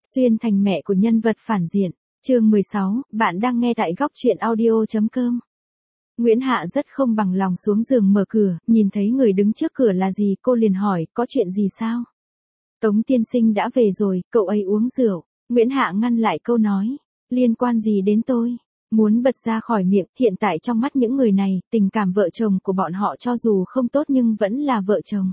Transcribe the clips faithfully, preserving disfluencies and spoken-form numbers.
Xuyên thành mẹ của nhân vật phản diện. Chương mười sáu, bạn đang nghe tại góc truyện audio.com. Nguyễn Hạ rất không bằng lòng xuống giường mở cửa, nhìn thấy người đứng trước cửa là gì, cô liền hỏi, có chuyện gì sao? Tống tiên sinh đã về rồi, cậu ấy uống rượu. Nguyễn Hạ ngăn lại câu nói, liên quan gì đến tôi? Muốn bật ra khỏi miệng, hiện tại trong mắt những người này, tình cảm vợ chồng của bọn họ cho dù không tốt nhưng vẫn là vợ chồng.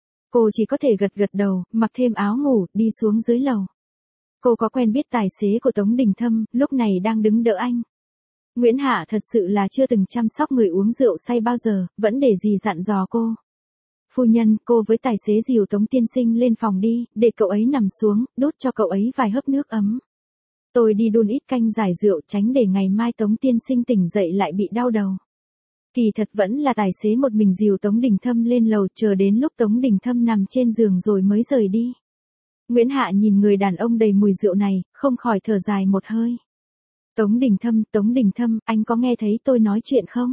Cô chỉ có thể gật gật đầu, mặc thêm áo ngủ, đi xuống dưới lầu. Cô có quen biết tài xế của Tống Đình Thâm, lúc này đang đứng đỡ anh. Nguyễn Hạ thật sự là chưa từng chăm sóc người uống rượu say bao giờ, vẫn để gì dặn dò cô. Phu nhân, cô với tài xế dìu Tống tiên sinh lên phòng đi, để cậu ấy nằm xuống, đút cho cậu ấy vài hớp nước ấm. Tôi đi đun ít canh giải rượu tránh để ngày mai Tống tiên sinh tỉnh dậy lại bị đau đầu. Kỳ thật vẫn là tài xế một mình dìu Tống Đình Thâm lên lầu, chờ đến lúc Tống Đình Thâm nằm trên giường rồi mới rời đi. Nguyễn Hạ nhìn người đàn ông đầy mùi rượu này, không khỏi thở dài một hơi. Tống Đình Thâm, Tống Đình Thâm, anh có nghe thấy tôi nói chuyện không?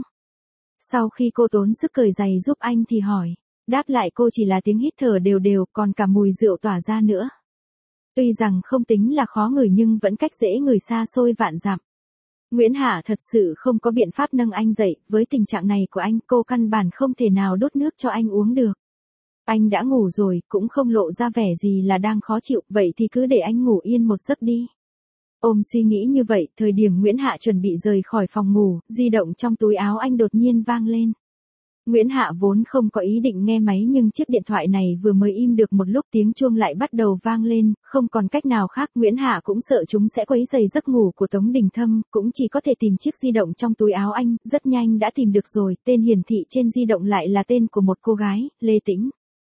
Sau khi cô tốn sức cởi giày giúp anh thì hỏi. Đáp lại cô chỉ là tiếng hít thở đều đều, còn cả mùi rượu tỏa ra nữa. Tuy rằng không tính là khó ngửi nhưng vẫn cách dễ người xa xôi vạn dặm. Nguyễn Hạ thật sự không có biện pháp nâng anh dậy, với tình trạng này của anh cô căn bản không thể nào đốt nước cho anh uống được. Anh đã ngủ rồi, cũng không lộ ra vẻ gì là đang khó chịu, vậy thì cứ để anh ngủ yên một giấc đi. Ôm suy nghĩ như vậy, thời điểm Nguyễn Hạ chuẩn bị rời khỏi phòng ngủ, di động trong túi áo anh đột nhiên vang lên. Nguyễn Hạ vốn không có ý định nghe máy nhưng chiếc điện thoại này vừa mới im được một lúc tiếng chuông lại bắt đầu vang lên, không còn cách nào khác Nguyễn Hạ cũng sợ chúng sẽ quấy rầy giấc ngủ của Tống Đình Thâm, cũng chỉ có thể tìm chiếc di động trong túi áo anh, rất nhanh đã tìm được rồi, tên hiển thị trên di động lại là tên của một cô gái, Lê Tĩnh.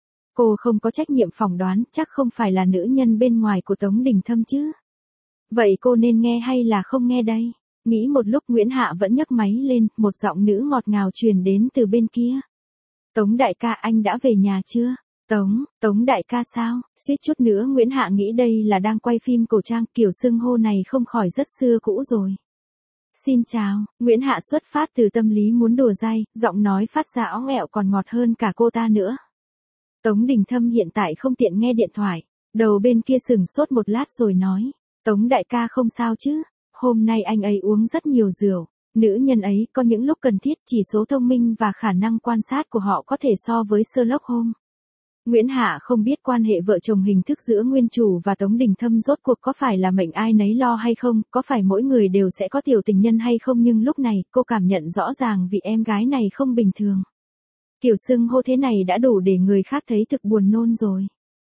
Cô không có trách nhiệm phỏng đoán, chắc không phải là nữ nhân bên ngoài của Tống Đình Thâm chứ. Vậy cô nên nghe hay là không nghe đây? Nghĩ một lúc Nguyễn Hạ vẫn nhấc máy lên, một giọng nữ ngọt ngào truyền đến từ bên kia. Tống đại ca, anh đã về nhà chưa? Tống, Tống đại ca sao? Suýt chút nữa Nguyễn Hạ nghĩ đây là đang quay phim cổ trang, kiểu xưng hô này không khỏi rất xưa cũ rồi. Xin chào, Nguyễn Hạ xuất phát từ tâm lý muốn đùa dai, giọng nói phát ra óng ẹo còn ngọt hơn cả cô ta nữa. Tống Đình Thâm hiện tại không tiện nghe điện thoại, đầu bên kia sừng sốt một lát rồi nói. Tống đại ca không sao chứ? Hôm nay anh ấy uống rất nhiều rượu, nữ nhân ấy có những lúc cần thiết, chỉ số thông minh và khả năng quan sát của họ có thể so với Sherlock Holmes. Nguyễn Hạ không biết quan hệ vợ chồng hình thức giữa nguyên chủ và Tống Đình Thâm rốt cuộc có phải là mệnh ai nấy lo hay không, có phải mỗi người đều sẽ có tiểu tình nhân hay không, nhưng lúc này cô cảm nhận rõ ràng vị em gái này không bình thường. Kiểu xưng hô thế này đã đủ để người khác thấy thực buồn nôn rồi.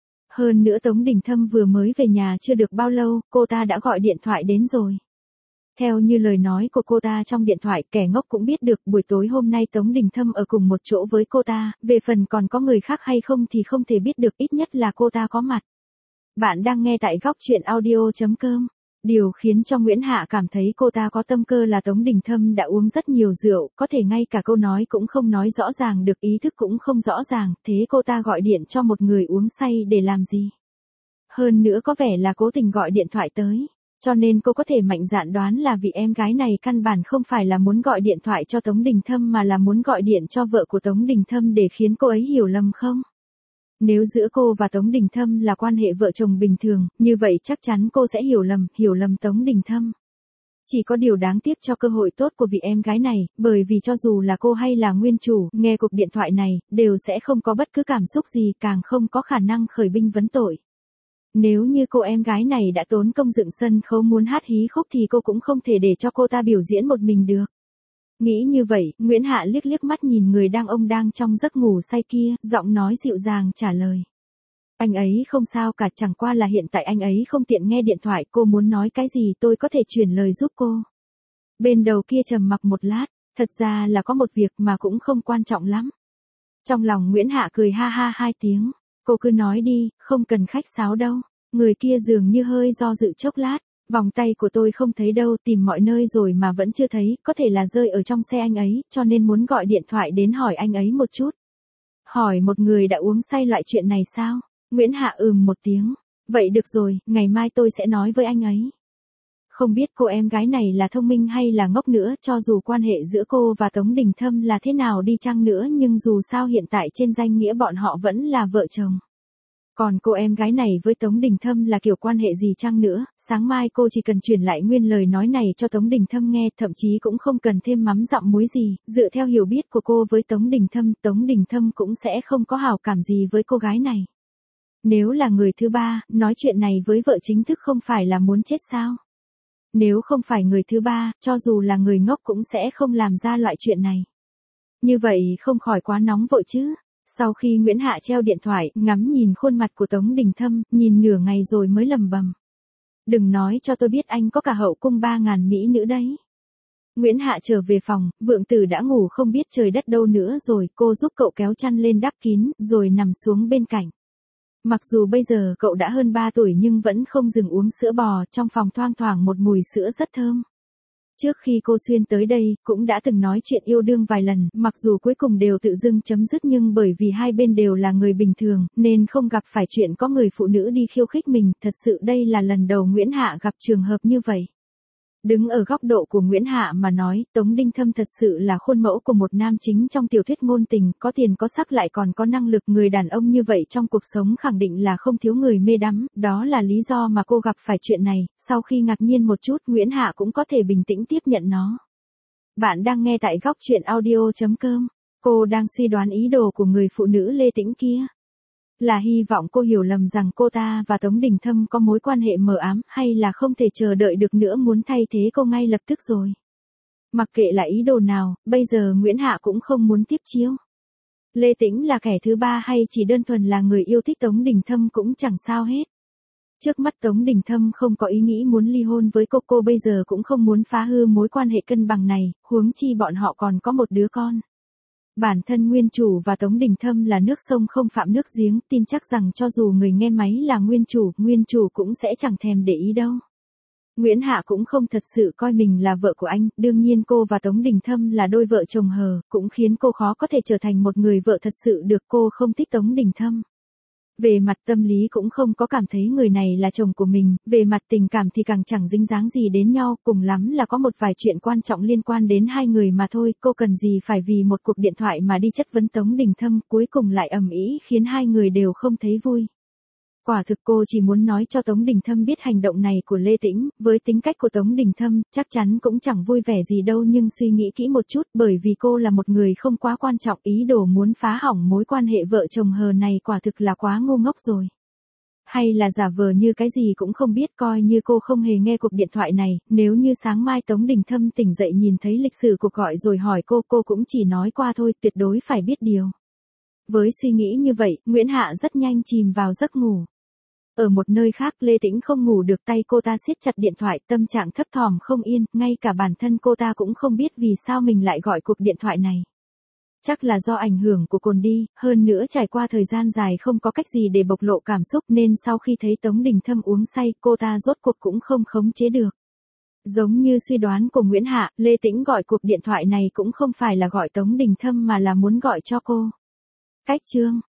Hơn nữa Tống Đình Thâm vừa mới về nhà chưa được bao lâu, cô ta đã gọi điện thoại đến rồi. Theo như lời nói của cô ta trong điện thoại, kẻ ngốc cũng biết được buổi tối hôm nay Tống Đình Thâm ở cùng một chỗ với cô ta, về phần còn có người khác hay không thì không thể biết được, ít nhất là cô ta có mặt. Bạn đang nghe tại góc truyện audio.com. Điều khiến cho Nguyễn Hạ cảm thấy cô ta có tâm cơ là Tống Đình Thâm đã uống rất nhiều rượu, có thể ngay cả câu nói cũng không nói rõ ràng được, ý thức cũng không rõ ràng, thế cô ta gọi điện cho một người uống say để làm gì? Hơn nữa có vẻ là cố tình gọi điện thoại tới, cho nên cô có thể mạnh dạn đoán là vị em gái này căn bản không phải là muốn gọi điện thoại cho Tống Đình Thâm mà là muốn gọi điện cho vợ của Tống Đình Thâm để khiến cô ấy hiểu lầm không? Nếu giữa cô và Tống Đình Thâm là quan hệ vợ chồng bình thường, như vậy chắc chắn cô sẽ hiểu lầm, hiểu lầm Tống Đình Thâm. Chỉ có điều đáng tiếc cho cơ hội tốt của vị em gái này, bởi vì cho dù là cô hay là nguyên chủ, nghe cuộc điện thoại này, đều sẽ không có bất cứ cảm xúc gì, càng không có khả năng khởi binh vấn tội. Nếu như cô em gái này đã tốn công dựng sân khấu muốn hát hí khúc thì cô cũng không thể để cho cô ta biểu diễn một mình được. Nghĩ như vậy, Nguyễn Hạ liếc liếc mắt nhìn người đang ông đang trong giấc ngủ say kia, giọng nói dịu dàng trả lời. Anh ấy không sao cả, chẳng qua là hiện tại anh ấy không tiện nghe điện thoại, cô muốn nói cái gì tôi có thể truyền lời giúp cô. Bên đầu kia trầm mặc một lát, thật ra là có một việc mà cũng không quan trọng lắm. Trong lòng Nguyễn Hạ cười ha ha hai tiếng, cô cứ nói đi, không cần khách sáo đâu. Người kia dường như hơi do dự chốc lát. Vòng tay của tôi không thấy đâu, tìm mọi nơi rồi mà vẫn chưa thấy, có thể là rơi ở trong xe anh ấy, cho nên muốn gọi điện thoại đến hỏi anh ấy một chút. Hỏi một người đã uống say loại chuyện này sao? Nguyễn Hạ ừm một tiếng. Vậy được rồi, ngày mai tôi sẽ nói với anh ấy. Không biết cô em gái này là thông minh hay là ngốc nữa, cho dù quan hệ giữa cô và Tống Đình Thâm là thế nào đi chăng nữa nhưng dù sao hiện tại trên danh nghĩa bọn họ vẫn là vợ chồng. Còn cô em gái này với Tống Đình Thâm là kiểu quan hệ gì chăng nữa, sáng mai cô chỉ cần truyền lại nguyên lời nói này cho Tống Đình Thâm nghe, thậm chí cũng không cần thêm mắm dặm muối gì, dựa theo hiểu biết của cô với Tống Đình Thâm, Tống Đình Thâm cũng sẽ không có hảo cảm gì với cô gái này. Nếu là người thứ ba, nói chuyện này với vợ chính thức không phải là muốn chết sao? Nếu không phải người thứ ba, cho dù là người ngốc cũng sẽ không làm ra loại chuyện này. Như vậy không khỏi quá nóng vội chứ. Sau khi Nguyễn Hạ treo điện thoại, ngắm nhìn khuôn mặt của Tống Đình Thâm, nhìn nửa ngày rồi mới lầm bầm. Đừng nói cho tôi biết anh có cả hậu cung ba ngàn mỹ nữ đấy. Nguyễn Hạ trở về phòng, Vượng Tử đã ngủ không biết trời đất đâu nữa rồi, cô giúp cậu kéo chăn lên đắp kín, rồi nằm xuống bên cạnh. Mặc dù bây giờ cậu đã hơn ba tuổi nhưng vẫn không dừng uống sữa bò, trong phòng thoang thoảng một mùi sữa rất thơm. Trước khi cô Xuyên tới đây, cũng đã từng nói chuyện yêu đương vài lần, mặc dù cuối cùng đều tự dưng chấm dứt nhưng bởi vì hai bên đều là người bình thường, nên không gặp phải chuyện có người phụ nữ đi khiêu khích mình, thật sự đây là lần đầu Nguyễn Hạ gặp trường hợp như vậy. Đứng ở góc độ của Nguyễn Hạ mà nói, Tống Đình Thâm thật sự là khuôn mẫu của một nam chính trong tiểu thuyết ngôn tình, có tiền có sắc lại còn có năng lực, người đàn ông như vậy trong cuộc sống khẳng định là không thiếu người mê đắm, đó là lý do mà cô gặp phải chuyện này, sau khi ngạc nhiên một chút Nguyễn Hạ cũng có thể bình tĩnh tiếp nhận nó. Bạn đang nghe tại góc truyện audio chấm com, cô đang suy đoán ý đồ của người phụ nữ Lê Tĩnh kia. Là hy vọng cô hiểu lầm rằng cô ta và Tống Đình Thâm có mối quan hệ mờ ám, hay là không thể chờ đợi được nữa muốn thay thế cô ngay lập tức rồi. Mặc kệ là ý đồ nào, bây giờ Nguyễn Hạ cũng không muốn tiếp chiếu. Lê Tĩnh là kẻ thứ ba hay chỉ đơn thuần là người yêu thích Tống Đình Thâm cũng chẳng sao hết. Trước mắt Tống Đình Thâm không có ý nghĩ muốn ly hôn với cô, cô bây giờ cũng không muốn phá hư mối quan hệ cân bằng này, huống chi bọn họ còn có một đứa con. Bản thân nguyên chủ và Tống Đình Thâm là nước sông không phạm nước giếng, tin chắc rằng cho dù người nghe máy là nguyên chủ, nguyên chủ cũng sẽ chẳng thèm để ý đâu. Nguyễn Hạ cũng không thật sự coi mình là vợ của anh, đương nhiên cô và Tống Đình Thâm là đôi vợ chồng hờ, cũng khiến cô khó có thể trở thành một người vợ thật sự được, cô không thích Tống Đình Thâm. Về mặt tâm lý cũng không có cảm thấy người này là chồng của mình, về mặt tình cảm thì càng chẳng dính dáng gì đến nhau, cùng lắm là có một vài chuyện quan trọng liên quan đến hai người mà thôi, cô cần gì phải vì một cuộc điện thoại mà đi chất vấn Tống Đình Thâm, cuối cùng lại ầm ĩ khiến hai người đều không thấy vui. Quả thực cô chỉ muốn nói cho Tống Đình Thâm biết hành động này của Lê Tĩnh, với tính cách của Tống Đình Thâm, chắc chắn cũng chẳng vui vẻ gì đâu, nhưng suy nghĩ kỹ một chút, bởi vì cô là một người không quá quan trọng, ý đồ muốn phá hỏng mối quan hệ vợ chồng hờ này quả thực là quá ngu ngốc rồi. Hay là giả vờ như cái gì cũng không biết, coi như cô không hề nghe cuộc điện thoại này, nếu như sáng mai Tống Đình Thâm tỉnh dậy nhìn thấy lịch sử cuộc gọi rồi hỏi cô, cô cũng chỉ nói qua thôi, tuyệt đối phải biết điều. Với suy nghĩ như vậy, Nguyễn Hạ rất nhanh chìm vào giấc ngủ. Ở một nơi khác, Lê Tĩnh không ngủ được, tay cô ta siết chặt điện thoại, tâm trạng thấp thỏm không yên, ngay cả bản thân cô ta cũng không biết vì sao mình lại gọi cuộc điện thoại này. Chắc là do ảnh hưởng của cồn đi, hơn nữa trải qua thời gian dài không có cách gì để bộc lộ cảm xúc nên sau khi thấy Tống Đình Thâm uống say, cô ta rốt cuộc cũng không khống chế được. Giống như suy đoán của Nguyễn Hạ, Lê Tĩnh gọi cuộc điện thoại này cũng không phải là gọi Tống Đình Thâm mà là muốn gọi cho cô. Cách chương